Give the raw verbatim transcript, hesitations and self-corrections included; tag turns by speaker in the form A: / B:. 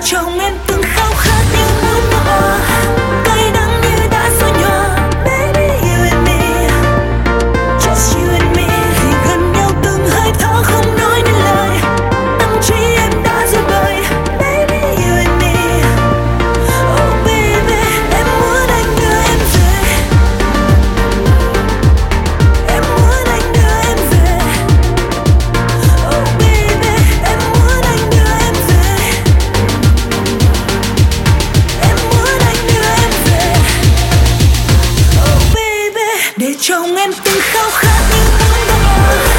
A: trong em từng khao khát như muốn nở, cay đắng như đã xóa nhòa. Baby you and me, just you and me. Khi gần nhau từng hơi thở không nói nên lời, tâm trí em đã rối bời. Baby you and me, oh baby, em muốn anh đưa em về, em muốn anh đưa em về. Oh baby, em muốn anh đưa em về, em muốn anh đưa em về. Oh baby, để trong em từng khao khát như muốn nở.